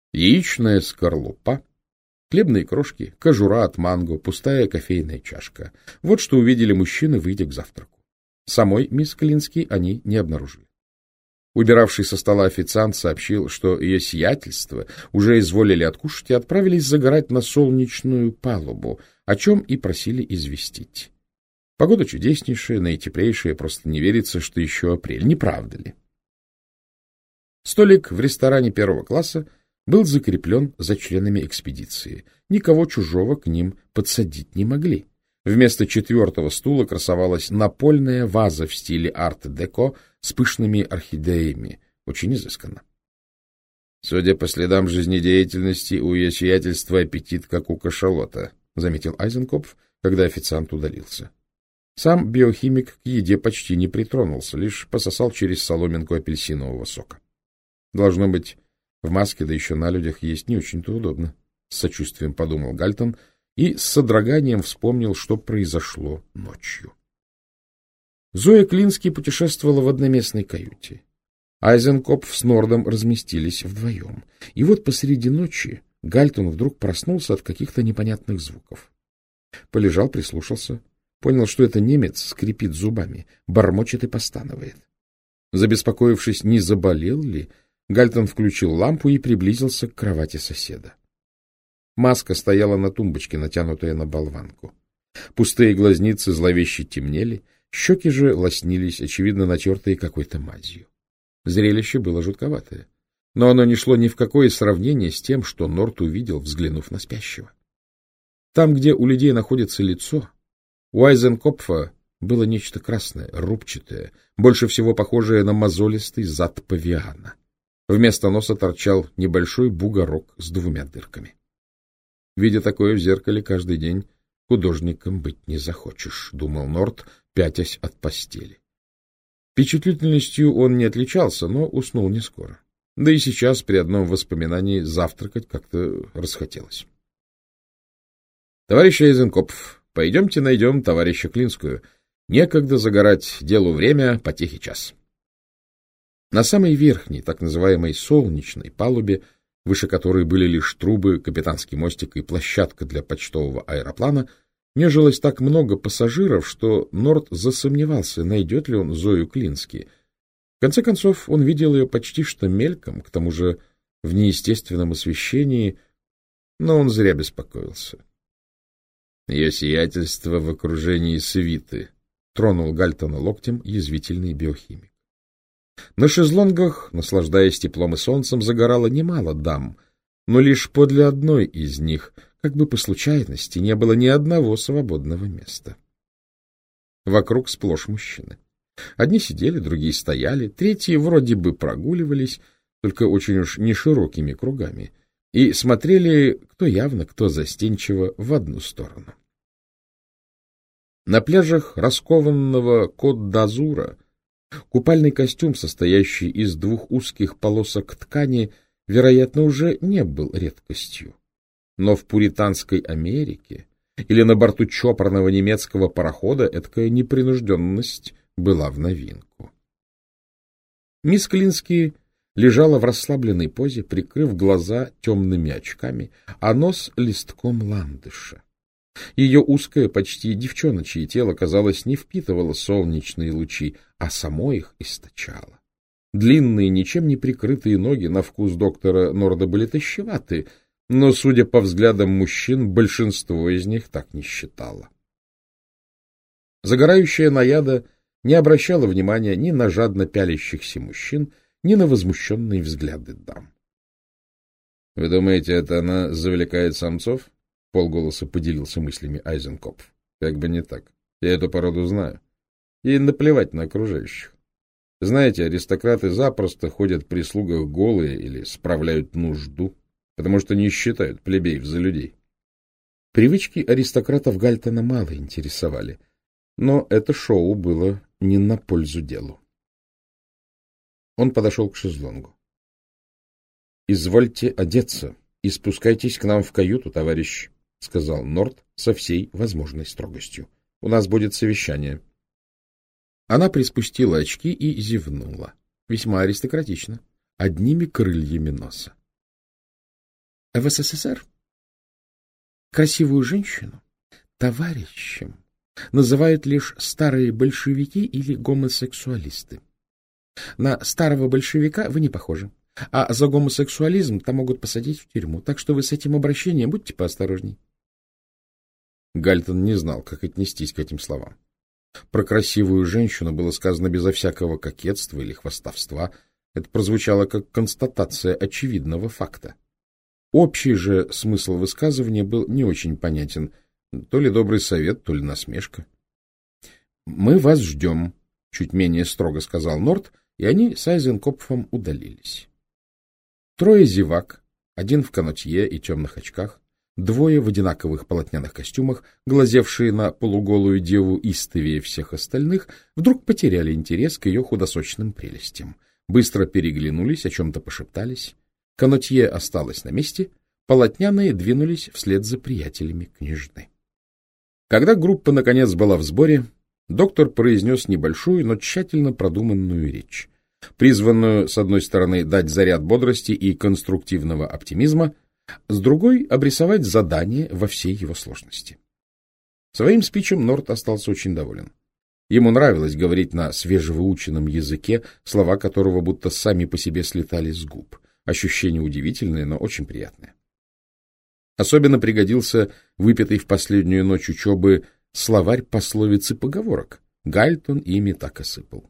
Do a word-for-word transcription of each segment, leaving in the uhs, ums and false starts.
яичная скорлупа, хлебные крошки, кожура от манго, пустая кофейная чашка. Вот что увидели мужчины, выйдя к завтраку. Самой мисс Клински они не обнаружили. Убиравший со стола официант сообщил, что ее сиятельство уже изволили откушать и отправились загорать на солнечную палубу, о чем и просили известить. Погода чудеснейшая, наитеплейшая, просто не верится, что еще апрель, не правда ли? Столик в ресторане первого класса был закреплен за членами экспедиции. Никого чужого к ним подсадить не могли. Вместо четвертого стула красовалась напольная ваза в стиле арт-деко с пышными орхидеями, очень изысканно. Судя по следам жизнедеятельности, у ее сиятельства аппетит, как у кашалота, — заметил Айзенкопф, когда официант удалился. Сам биохимик к еде почти не притронулся, лишь пососал через соломинку апельсинового сока. Должно быть, в маске, да еще на людях, есть не очень-то удобно, — с сочувствием подумал Гальтон и с содроганием вспомнил, что произошло ночью. Зоя Клински путешествовала в одноместной каюте. Айзенкопф с Нордом разместились вдвоем. И вот посреди ночи Гальтон вдруг проснулся от каких-то непонятных звуков. Полежал, прислушался, понял, что это немец скрипит зубами, бормочет и постанывает. Забеспокоившись, не заболел ли, Гальтон включил лампу и приблизился к кровати соседа. Маска стояла на тумбочке, натянутая на болванку. Пустые глазницы зловеще темнели, щеки же лоснились, очевидно, натертые какой-то мазью. Зрелище было жутковатое, но оно не шло ни в какое сравнение с тем, что Норд увидел, взглянув на спящего. Там, где у людей находится лицо, у Айзенкопфа было нечто красное, рубчатое, больше всего похожее на мозолистый зад павиана. Вместо носа торчал небольшой бугорок с двумя дырками. Видя такое в зеркале каждый день, художником быть не захочешь, — думал Норд, пятясь от постели. Впечатлительностью он не отличался, но уснул не скоро. Да и сейчас при одном воспоминании завтракать как-то расхотелось. — Товарищ Айзенкопф, пойдемте найдем товарища Клинскую. Некогда загорать, делу время, потехи час. На самой верхней, так называемой солнечной палубе, выше которой были лишь трубы, капитанский мостик и площадка для почтового аэроплана, нежилось так много пассажиров, что Норд засомневался, найдет ли он Зою Клински. В конце концов, он видел ее почти что мельком, к тому же в неестественном освещении, но он зря беспокоился. Ее сиятельство в окружении свиты, — тронул Гальтона локтем язвительный биохимик. На шезлонгах, наслаждаясь теплом и солнцем, загорало немало дам, но лишь подле одной из них, как бы по случайности, не было ни одного свободного места. Вокруг сплошь мужчины. Одни сидели, другие стояли, третьи вроде бы прогуливались, только очень уж не широкими кругами, и смотрели кто явно, кто застенчиво в одну сторону. На пляжах раскованного Кот-д'Азура купальный костюм, состоящий из двух узких полосок ткани, вероятно, уже не был редкостью. Но в пуританской Америке или на борту чопорного немецкого парохода эткая непринужденность была в новинку. Мисс Клински лежала в расслабленной позе, прикрыв глаза темными очками, а нос листком ландыша. Ее узкое, почти девчоночье тело, казалось, не впитывало солнечные лучи, а само их источало. Длинные, ничем не прикрытые ноги на вкус доктора Норда были тощеваты, но, судя по взглядам мужчин, большинство из них так не считало. Загорающая наяда не обращала внимания ни на жадно пялящихся мужчин, ни на возмущенные взгляды дам. — Вы думаете, это она завлекает самцов? — полголоса поделился мыслями Айзенкопф. — Как бы не так. Я эту породу знаю. Ей наплевать на окружающих. Знаете, аристократы запросто ходят в прислугах голые или справляют нужду, потому что не считают плебеев за людей. Привычки аристократов Гальтона мало интересовали, но это шоу было не на пользу делу. Он подошел к шезлонгу. — Извольте одеться и спускайтесь к нам в каюту, товарищ, — сказал Норд со всей возможной строгостью. — У нас будет совещание. Она приспустила очки и зевнула. Весьма аристократично, одними крыльями носа. В СССР красивую женщину товарищем называют лишь старые большевики или гомосексуалисты. На старого большевика вы не похожи, а за гомосексуализм там могут посадить в тюрьму, так что вы с этим обращением будьте поосторожней. Гальтон не знал, как отнестись к этим словам. Про красивую женщину было сказано безо всякого кокетства или хвастовства. Это прозвучало как констатация очевидного факта. Общий же смысл высказывания был не очень понятен. То ли добрый совет, то ли насмешка. — Мы вас ждем, — чуть менее строго сказал Норт, и они с Айзенкопфом удалились. Трое зевак, один в канотье и темных очках, двое в одинаковых полотняных костюмах, глазевшие на полуголую деву истовее всех остальных, вдруг потеряли интерес к ее худосочным прелестям. Быстро переглянулись, о чем-то пошептались. Канотье осталось на месте, полотняные двинулись вслед за приятелями княжны. Когда группа, наконец, была в сборе, доктор произнес небольшую, но тщательно продуманную речь, призванную, с одной стороны, дать заряд бодрости и конструктивного оптимизма, с другой — обрисовать задание во всей его сложности. Своим спичем Норт остался очень доволен. Ему нравилось говорить на свежевыученном языке, слова которого будто сами по себе слетали с губ. Ощущение удивительное, но очень приятное. Особенно пригодился выпитый в последнюю ночь учебы словарь пословиц и поговорок. Гальтон ими так и сыпал.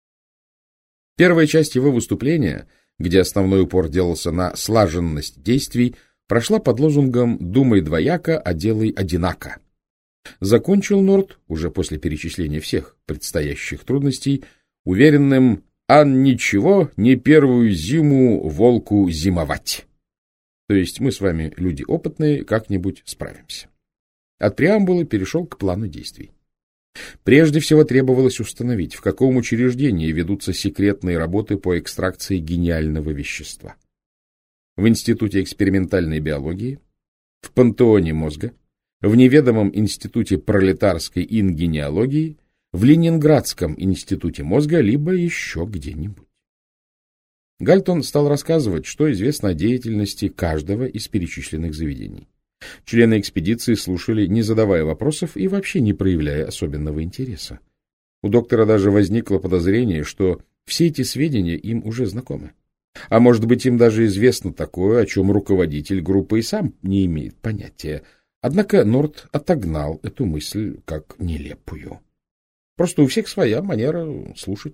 Первая часть его выступления, где основной упор делался на слаженность действий, прошла под лозунгом «Думай двояко, а делай одинако». Закончил Норт, уже после перечисления всех предстоящих трудностей, уверенным «Ан ничего, не первую зиму волку зимовать». То есть мы с вами, люди опытные, как-нибудь справимся. От преамбулы перешел к плану действий. Прежде всего требовалось установить, в каком учреждении ведутся секретные работы по экстракции гениального вещества. В Институте экспериментальной биологии, в Пантеоне мозга, в неведомом Институте пролетарской ингениологии, в Ленинградском институте мозга, либо еще где-нибудь. Гальтон стал рассказывать, что известно о деятельности каждого из перечисленных заведений. Члены экспедиции слушали, не задавая вопросов и вообще не проявляя особенного интереса. У доктора даже возникло подозрение, что все эти сведения им уже знакомы. А может быть, им даже известно такое, о чем руководитель группы и сам не имеет понятия. Однако Норт отогнал эту мысль как нелепую. Просто у всех своя манера слушать.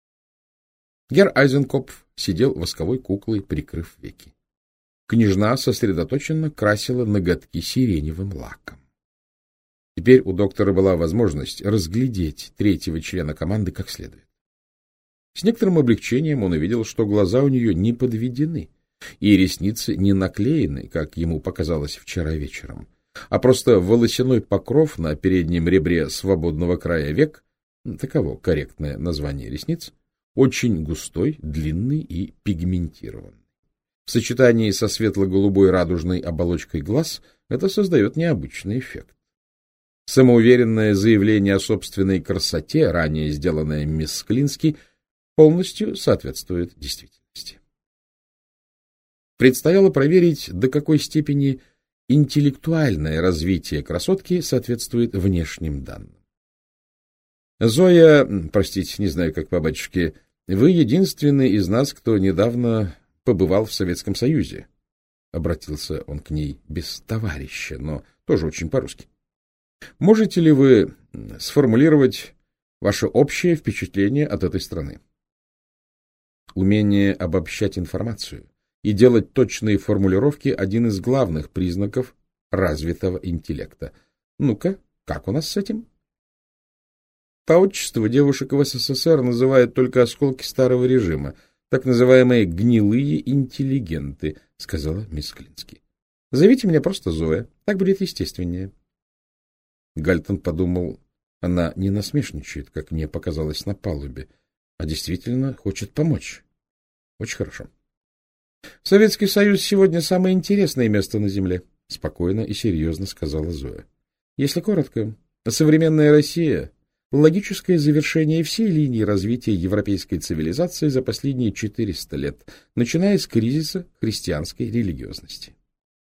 Герр Айзенкопф сидел восковой куклой, прикрыв веки. Княжна сосредоточенно красила ноготки сиреневым лаком. Теперь у доктора была возможность разглядеть третьего члена команды как следует. С некоторым облегчением он увидел, что глаза у нее не подведены, и ресницы не наклеены, как ему показалось вчера вечером, а просто волосяной покров на переднем ребре свободного края век, таково корректное название ресниц, очень густой, длинный и пигментированный. В сочетании со светло-голубой радужной оболочкой глаз это создает необычный эффект. Самоуверенное заявление о собственной красоте, ранее сделанное мисс Клински, полностью соответствует действительности. Предстояло проверить, до какой степени интеллектуальное развитие красотки соответствует внешним данным. Зоя, простите, не знаю, как по батюшке, вы единственный из нас, кто недавно побывал в Советском Союзе. Обратился он к ней без товарища, но тоже очень по-русски. Можете ли вы сформулировать ваше общее впечатление от этой страны? Умение обобщать информацию и делать точные формулировки — один из главных признаков развитого интеллекта. Ну-ка, как у нас с этим? По отчеству девушек в СССР называют только осколки старого режима, так называемые гнилые интеллигенты, — сказала мисс Клински. — Зовите меня просто Зоя, так будет естественнее. Гальтон подумал, она не насмешничает, как мне показалось на палубе, а действительно хочет помочь. Очень хорошо. — Советский Союз сегодня самое интересное место на Земле, — спокойно и серьезно сказала Зоя. — Если коротко, современная Россия — логическое завершение всей линии развития европейской цивилизации за последние четыреста лет, начиная с кризиса христианской религиозности.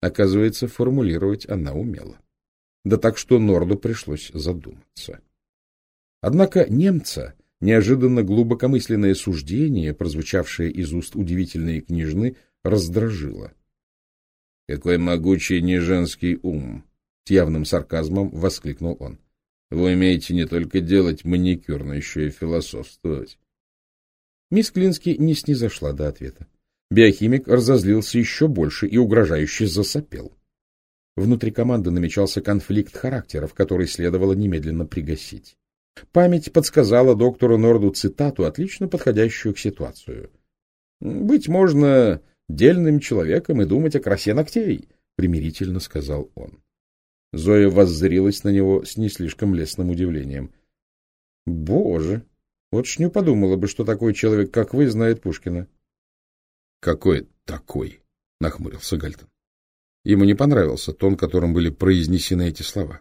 Оказывается, формулировать она умела. Да так, что Норду пришлось задуматься. Однако немца неожиданно глубокомысленное суждение, прозвучавшее из уст удивительной княжны, раздражило. — Какой могучий неженский ум! — с явным сарказмом воскликнул он. — Вы умеете не только делать маникюр, но еще и философствовать. Мисс Клински не снизошла до ответа. Биохимик разозлился еще больше и угрожающе засопел. Внутри команды намечался конфликт характеров, который следовало немедленно пригасить. Память подсказала доктору Норду цитату, отлично подходящую к ситуации. «Быть можно дельным человеком и думать о красе ногтей», — примирительно сказал он. Зоя воззрилась на него с не слишком лестным удивлением. — Боже, вот ж не подумала бы, что такой человек, как вы, знает Пушкина. — Какой такой? — нахмурился Гальтон. Ему не понравился тон, которым были произнесены эти слова.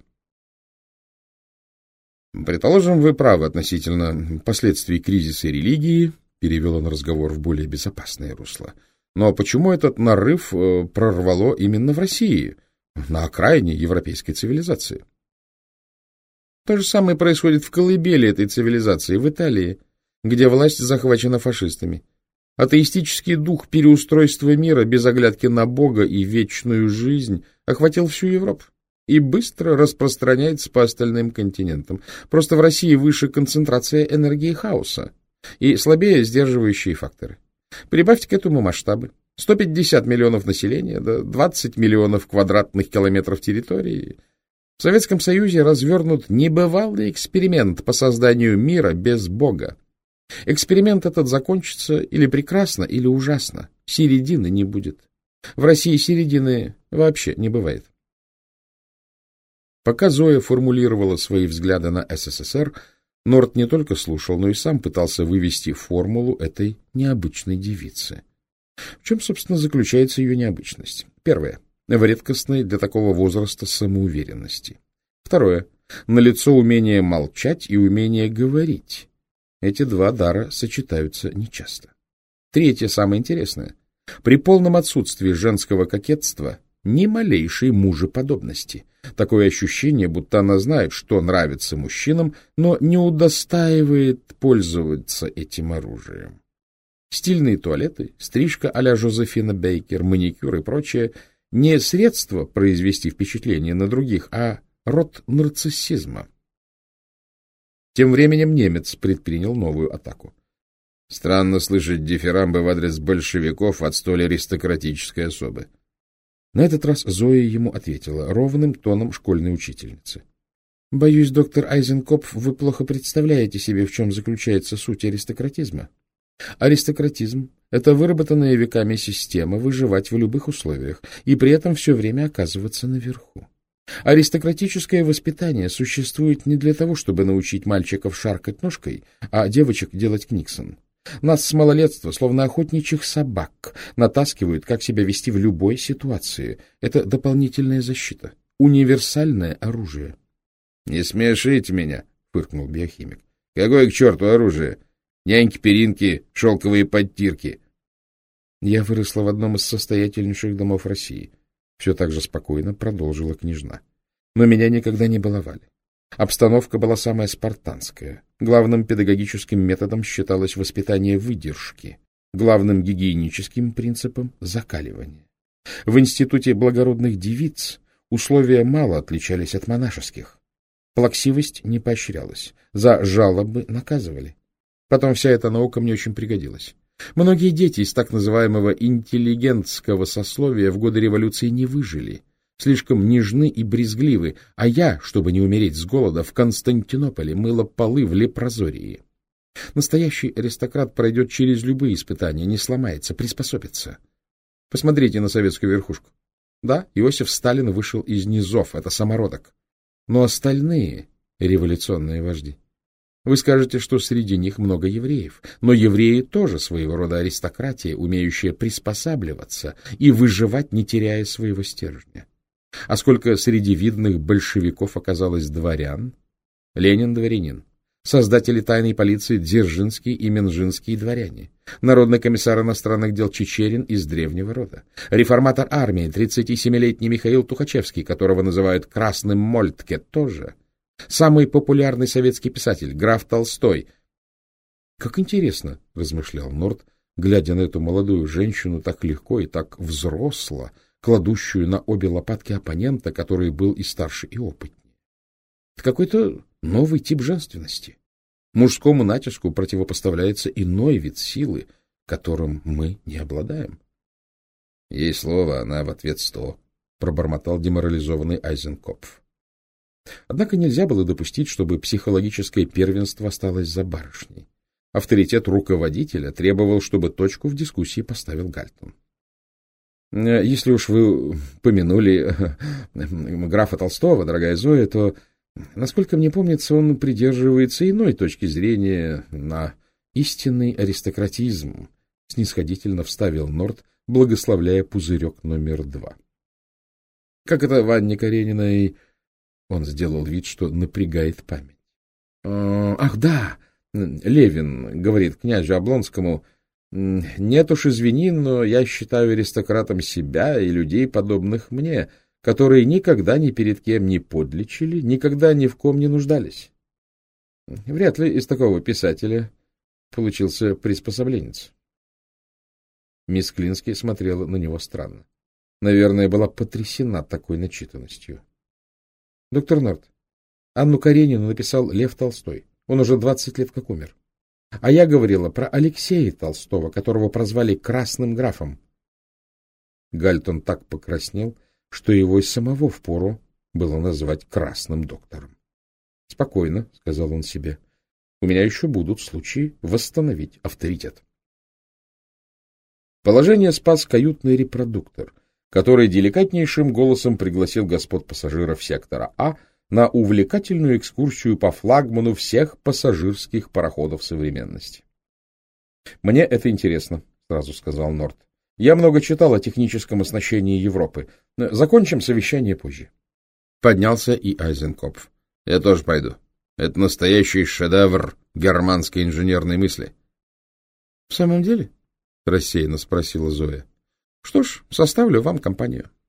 — Предположим, вы правы относительно последствий кризиса религии, — перевел он разговор в более безопасное русло. — Но почему этот нарыв э, прорвало именно в России, на окраине европейской цивилизации? То же самое происходит в колыбели этой цивилизации, в Италии, где власть захвачена фашистами. Атеистический дух переустройства мира без оглядки на Бога и вечную жизнь охватил всю Европу и быстро распространяется по остальным континентам. Просто в России выше концентрация энергии хаоса и слабее сдерживающие факторы. Прибавьте к этому масштабы. сто пятьдесят миллионов населения, да двадцать миллионов квадратных километров территории. В Советском Союзе развернут небывалый эксперимент по созданию мира без Бога. Эксперимент этот закончится или прекрасно, или ужасно. Середины не будет. В России середины вообще не бывает. Пока Зоя формулировала свои взгляды на СССР, Норд не только слушал, но и сам пытался вывести формулу этой необычной девицы. В чем, собственно, заключается ее необычность? Первое. В редкостной для такого возраста самоуверенности. Второе. Налицо умение молчать и умение говорить. Эти два дара сочетаются нечасто. Третье, самое интересное. При полном отсутствии женского кокетства ни малейшей мужеподобности. Такое ощущение, будто она знает, что нравится мужчинам, но не удостаивает пользоваться этим оружием. Стильные туалеты, стрижка а-ля Жозефина Бейкер, маникюр и прочее — не средство произвести впечатление на других, а род нарциссизма. Тем временем немец предпринял новую атаку. Странно слышать дифирамбы в адрес большевиков от столь аристократической особы. На этот раз Зоя ему ответила ровным тоном школьной учительницы. — Боюсь, доктор Айзенкопф, вы плохо представляете себе, в чем заключается суть аристократизма. Аристократизм — это выработанная веками система выживать в любых условиях и при этом все время оказываться наверху. Аристократическое воспитание существует не для того, чтобы научить мальчиков шаркать ножкой, а девочек делать книксон. Нас с малолетства, словно охотничьих собак, натаскивают, как себя вести в любой ситуации. Это дополнительная защита, универсальное оружие. — Не смешите меня, — фыркнул биохимик. — Какое к черту оружие? Няньки-перинки, шелковые подтирки. Я выросла в одном из состоятельнейших домов России. Все так же спокойно продолжила княжна. Но меня никогда не баловали. Обстановка была самая спартанская. Главным педагогическим методом считалось воспитание выдержки, главным гигиеническим принципом — закаливание. В институте благородных девиц условия мало отличались от монашеских. Плаксивость не поощрялась, за жалобы наказывали. Потом вся эта наука мне очень пригодилась. Многие дети из так называемого интеллигентского сословия в годы революции не выжили, слишком нежны и брезгливы, а я, чтобы не умереть с голода, в Константинополе мыла полы в лепрозории. Настоящий аристократ пройдет через любые испытания, не сломается, приспособится. Посмотрите на советскую верхушку. Да, Иосиф Сталин вышел из низов, это самородок. Но остальные революционные вожди. Вы скажете, что среди них много евреев, но евреи тоже своего рода аристократия, умеющая приспосабливаться и выживать, не теряя своего стержня. А сколько среди видных большевиков оказалось дворян? Ленин — дворянин. Создатели тайной полиции Дзержинский и Менжинский — дворяне. Народный комиссар иностранных дел Чичерин из древнего рода. Реформатор армии, тридцатисемилетний Михаил Тухачевский, которого называют Красным Мольтке, тоже. Самый популярный советский писатель, граф Толстой. Как интересно, размышлял Норт, глядя на эту молодую женщину так легко и так взросло, кладущую на обе лопатки оппонента, который был и старше, и опытнее. Это какой-то новый тип женственности. Мужскому натиску противопоставляется иной вид силы, которым мы не обладаем. — Ей слово, она в ответ сто, — пробормотал деморализованный Айзенкопф. Однако нельзя было допустить, чтобы психологическое первенство осталось за барышней. Авторитет руководителя требовал, чтобы точку в дискуссии поставил Гальтон. — Если уж вы помянули графа Толстого, дорогая Зоя, то... Насколько мне помнится, он придерживается иной точки зрения на истинный аристократизм, — снисходительно вставил Норт, благословляя пузырек номер два. — Как это в Анне Карениной? Он сделал вид, что напрягает память. — Ах, да! Левин говорит князю Облонскому: «Нет уж, извини, но я считаю аристократом себя и людей, подобных мне, которые никогда ни перед кем не подлечили, никогда ни в ком не нуждались». Вряд ли из такого писателя получился приспособленец. Мисс Клински смотрела на него странно. Наверное, была потрясена такой начитанностью. — Доктор Норт, Анну Каренину написал Лев Толстой. Он уже двадцать лет как умер. А я говорила про Алексея Толстого, которого прозвали Красным графом. Гальтон так покраснел, что его и самого впору было назвать красным доктором. — Спокойно, — сказал он себе, — у меня еще будут случаи восстановить авторитет. Положение спас каютный репродуктор, который деликатнейшим голосом пригласил господ пассажиров сектора А на увлекательную экскурсию по флагману всех пассажирских пароходов современности. — Мне это интересно, — сразу сказал Норт. Я много читал о техническом оснащении Европы. Закончим совещание позже. Поднялся и Айзенкопф. — Я тоже пойду. Это настоящий шедевр германской инженерной мысли. — В самом деле? — рассеянно спросила Зоя. — Что ж, составлю вам компанию.